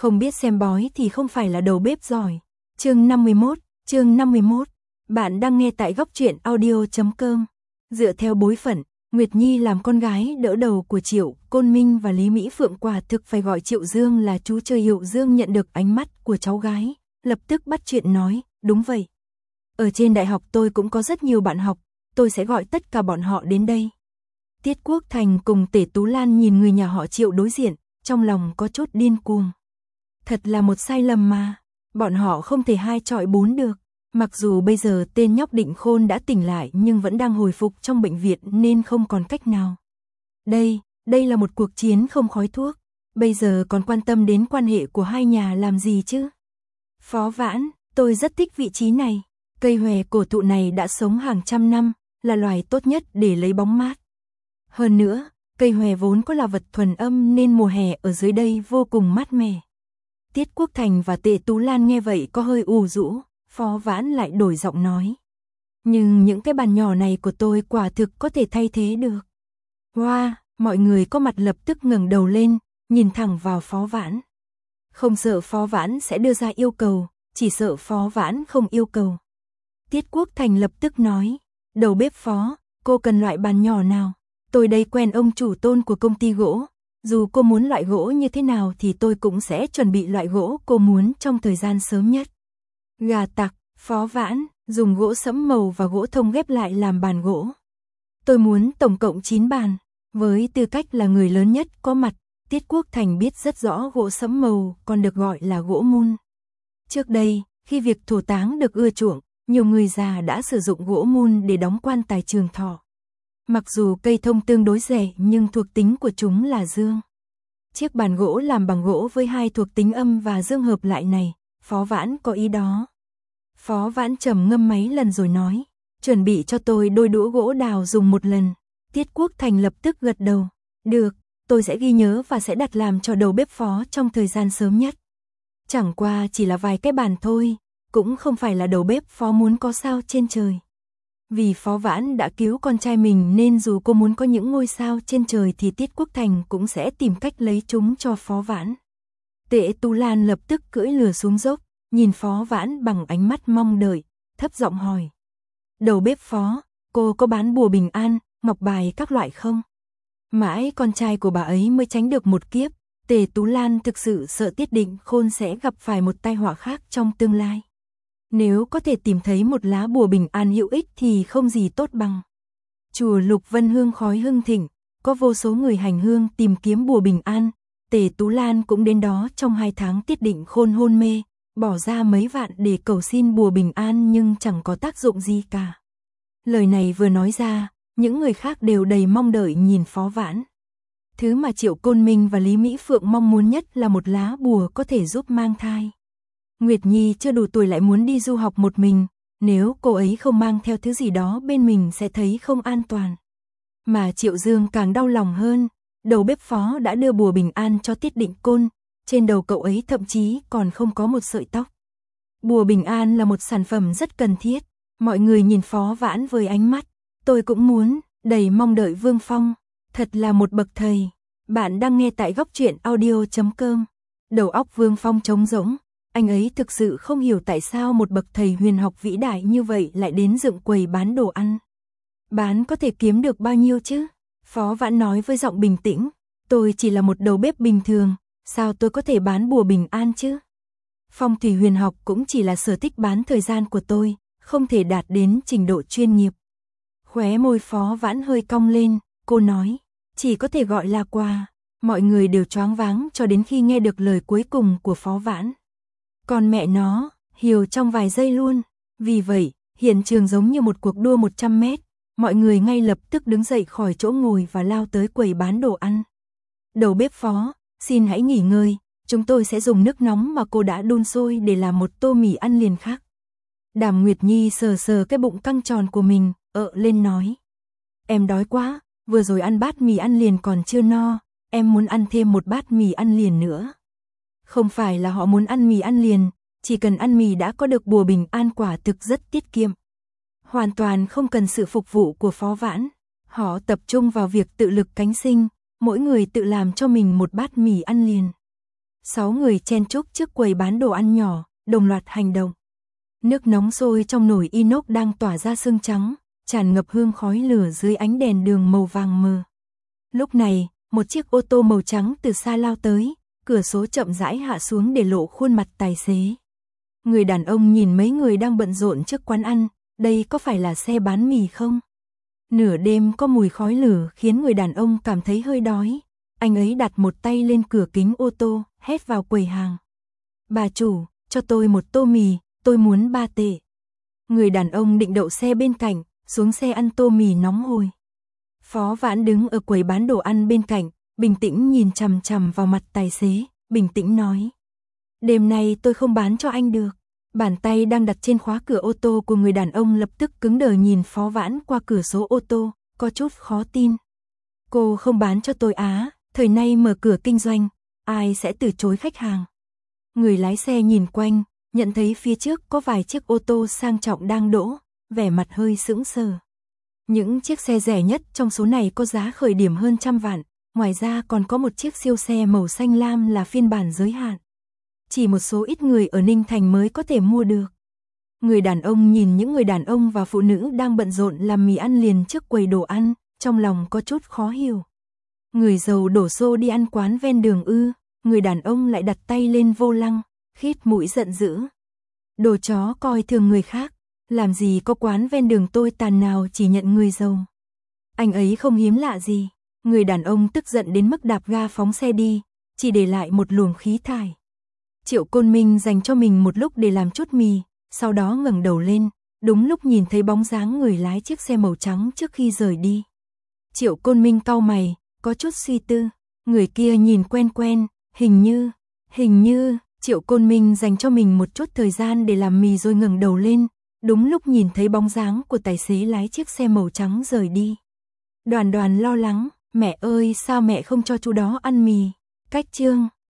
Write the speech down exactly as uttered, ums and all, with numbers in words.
Không biết xem bói thì không phải là đầu bếp giỏi. Chương năm mươi mốt, chương năm mươi mốt. Bạn đang nghe tại góc truyện audio chấm com. Dựa theo bối phận, Nguyệt Nhi làm con gái đỡ đầu của Triệu Côn Minh và Lý Mỹ Phượng quả thực phải gọi Triệu Dương là chú chơi. Hiệu Dương nhận được ánh mắt của cháu gái, lập tức bắt chuyện nói, đúng vậy. Ở trên đại học tôi cũng có rất nhiều bạn học, tôi sẽ gọi tất cả bọn họ đến đây. Tiết Quốc Thành cùng Tể Tú Lan nhìn người nhà họ Triệu đối diện, trong lòng có chút điên cuồng. Thật là một sai lầm mà, bọn họ không thể hai chọi bốn được. Mặc dù bây giờ tên nhóc Định Khôn đã tỉnh lại nhưng vẫn đang hồi phục trong bệnh viện nên không còn cách nào. Đây, đây là một cuộc chiến không khói thuốc, bây giờ còn quan tâm đến quan hệ của hai nhà làm gì chứ? Phó Vãn, tôi rất thích vị trí này, cây hòe cổ thụ này đã sống hàng trăm năm, là loài tốt nhất để lấy bóng mát. Hơn nữa, cây hòe vốn có là vật thuần âm nên mùa hè ở dưới đây vô cùng mát mẻ. Tiết Quốc Thành và Tề Tú Lan nghe vậy có hơi ù rũ, Phó Vãn lại đổi giọng nói. Nhưng những cái bàn nhỏ này của tôi quả thực có thể thay thế được. Wow, mọi người có mặt lập tức ngẩng đầu lên, nhìn thẳng vào Phó Vãn. Không sợ Phó Vãn sẽ đưa ra yêu cầu, chỉ sợ Phó Vãn không yêu cầu. Tiết Quốc Thành lập tức nói, đầu bếp Phó, cô cần loại bàn nhỏ nào? Tôi đây quen ông chủ tôn của công ty gỗ, dù cô muốn loại gỗ như thế nào thì tôi cũng sẽ chuẩn bị loại gỗ cô muốn trong thời gian sớm nhất. Gà tặc, Phó Vãn, dùng gỗ sẫm màu và gỗ thông ghép lại làm bàn gỗ. Tôi muốn tổng cộng chín bàn, với tư cách là người lớn nhất có mặt, Tiết Quốc Thành biết rất rõ gỗ sẫm màu còn được gọi là gỗ mun. Trước đây, khi việc thổ táng được ưa chuộng, nhiều người già đã sử dụng gỗ mun để đóng quan tài trường thọ. Mặc dù cây thông tương đối rẻ nhưng thuộc tính của chúng là dương. Chiếc bàn gỗ làm bằng gỗ với hai thuộc tính âm và dương hợp lại này, Phó Vãn có ý đó. Phó Vãn trầm ngâm mấy lần rồi nói, chuẩn bị cho tôi đôi đũa gỗ đào dùng một lần. Tiết Quốc Thành lập tức gật đầu, được, tôi sẽ ghi nhớ và sẽ đặt làm cho đầu bếp Phó trong thời gian sớm nhất. Chẳng qua chỉ là vài cái bàn thôi, cũng không phải là đầu bếp Phó muốn có sao trên trời. Vì Phó Vãn đã cứu con trai mình nên dù cô muốn có những ngôi sao trên trời thì Tiết Quốc Thành cũng sẽ tìm cách lấy chúng cho Phó Vãn. Tể Tú Lan lập tức cưỡi lừa xuống dốc, nhìn Phó Vãn bằng ánh mắt mong đợi, thấp giọng hỏi. Đầu bếp Phó, cô có bán bùa bình an, ngọc bài các loại không? Mãi con trai của bà ấy mới tránh được một kiếp, Tề Tú Lan thực sự sợ Tiết Định Khôn sẽ gặp phải một tai họa khác trong tương lai. Nếu có thể tìm thấy một lá bùa bình an hữu ích thì không gì tốt bằng. Chùa Lục Vân hương khói hưng thịnh, có vô số người hành hương tìm kiếm bùa bình an, Tề Tú Lan cũng đến đó trong hai tháng Tiết Định Khôn hôn mê, bỏ ra mấy vạn để cầu xin bùa bình an nhưng chẳng có tác dụng gì cả. Lời này vừa nói ra, những người khác đều đầy mong đợi nhìn Phó Vãn. Thứ mà Triệu Côn Minh và Lý Mỹ Phượng mong muốn nhất là một lá bùa có thể giúp mang thai. Nguyệt Nhi chưa đủ tuổi lại muốn đi du học một mình, nếu cô ấy không mang theo thứ gì đó bên mình sẽ thấy không an toàn. Mà Triệu Dương càng đau lòng hơn, đầu bếp Phó đã đưa bùa bình an cho Tiết Định Côn, trên đầu cậu ấy thậm chí còn không có một sợi tóc. Bùa bình an là một sản phẩm rất cần thiết, mọi người nhìn Phó Vãn với ánh mắt, tôi cũng muốn, đầy mong đợi Vương Phong, thật là một bậc thầy. Bạn đang nghe tại góc truyện audio chấm com. Đầu óc Vương Phong trống rỗng. Anh ấy thực sự không hiểu tại sao một bậc thầy huyền học vĩ đại như vậy lại đến dựng quầy bán đồ ăn. Bán có thể kiếm được bao nhiêu chứ? Phó Vãn nói với giọng bình tĩnh, tôi chỉ là một đầu bếp bình thường, sao tôi có thể bán bùa bình an chứ? Phong thủy huyền học cũng chỉ là sở thích bán thời gian của tôi, không thể đạt đến trình độ chuyên nghiệp. Khóe môi Phó Vãn hơi cong lên, cô nói, chỉ có thể gọi là quà. Mọi người đều choáng váng cho đến khi nghe được lời cuối cùng của Phó Vãn. Còn mẹ nó, hiểu trong vài giây luôn. Vì vậy, hiện trường giống như một cuộc đua một trăm mét. Mọi người ngay lập tức đứng dậy khỏi chỗ ngồi và lao tới quầy bán đồ ăn. Đầu bếp Phó, xin hãy nghỉ ngơi. Chúng tôi sẽ dùng nước nóng mà cô đã đun sôi để làm một tô mì ăn liền khác. Đàm Nguyệt Nhi sờ sờ cái bụng căng tròn của mình, ợ lên nói. Em đói quá, vừa rồi ăn bát mì ăn liền còn chưa no. Em muốn ăn thêm một bát mì ăn liền nữa. Không phải là họ muốn ăn mì ăn liền, chỉ cần ăn mì đã có được bùa bình an quả thực rất tiết kiệm. Hoàn toàn không cần sự phục vụ của Phó Vãn. Họ tập trung vào việc tự lực cánh sinh, mỗi người tự làm cho mình một bát mì ăn liền. Sáu người chen chúc trước quầy bán đồ ăn nhỏ, đồng loạt hành động. Nước nóng sôi trong nồi inox đang tỏa ra sương trắng, tràn ngập hương khói lửa dưới ánh đèn đường màu vàng mờ. Lúc này, một chiếc ô tô màu trắng từ xa lao tới, cửa sổ chậm rãi hạ xuống để lộ khuôn mặt tài xế. Người đàn ông nhìn mấy người đang bận rộn trước quán ăn, đây có phải là xe bán mì không? Nửa đêm có mùi khói lửa khiến người đàn ông cảm thấy hơi đói. Anh ấy đặt một tay lên cửa kính ô tô, hét vào quầy hàng. Bà chủ, cho tôi một tô mì, tôi muốn ba tệ. Người đàn ông định đậu xe bên cạnh, xuống xe ăn tô mì nóng hổi. Phó Vãn đứng ở quầy bán đồ ăn bên cạnh, bình tĩnh nhìn chằm chằm vào mặt tài xế, bình tĩnh nói. Đêm nay tôi không bán cho anh được. Bàn tay đang đặt trên khóa cửa ô tô của người đàn ông lập tức cứng đờ nhìn Phó Vãn qua cửa sổ ô tô, có chút khó tin. Cô không bán cho tôi á, thời nay mở cửa kinh doanh, ai sẽ từ chối khách hàng. Người lái xe nhìn quanh, nhận thấy phía trước có vài chiếc ô tô sang trọng đang đỗ, vẻ mặt hơi sững sờ. Những chiếc xe rẻ nhất trong số này có giá khởi điểm hơn trăm vạn, ngoài ra còn có một chiếc siêu xe màu xanh lam là phiên bản giới hạn. Chỉ một số ít người ở Ninh Thành mới có thể mua được. Người đàn ông nhìn những người đàn ông và phụ nữ đang bận rộn làm mì ăn liền trước quầy đồ ăn, trong lòng có chút khó hiểu. Người giàu đổ xô đi ăn quán ven đường ư, người đàn ông lại đặt tay lên vô lăng, khít mũi giận dữ. Đồ chó coi thường người khác, làm gì có quán ven đường tôi tàn nào chỉ nhận người giàu. Anh ấy không hiếm lạ gì, người đàn ông tức giận đến mức đạp ga phóng xe đi, chỉ để lại một luồng khí thải. Triệu Côn Minh dành cho mình một lúc để làm chút mì, sau đó ngẩng đầu lên, đúng lúc nhìn thấy bóng dáng người lái chiếc xe màu trắng trước khi rời đi. Triệu Côn Minh cau mày, có chút suy tư, người kia nhìn quen quen, hình như, hình như, Triệu Côn Minh dành cho mình một chút thời gian để làm mì rồi ngẩng đầu lên, đúng lúc nhìn thấy bóng dáng của tài xế lái chiếc xe màu trắng rời đi. Đoàn Đoàn lo lắng, mẹ ơi sao mẹ không cho chú đó ăn mì, cách chương.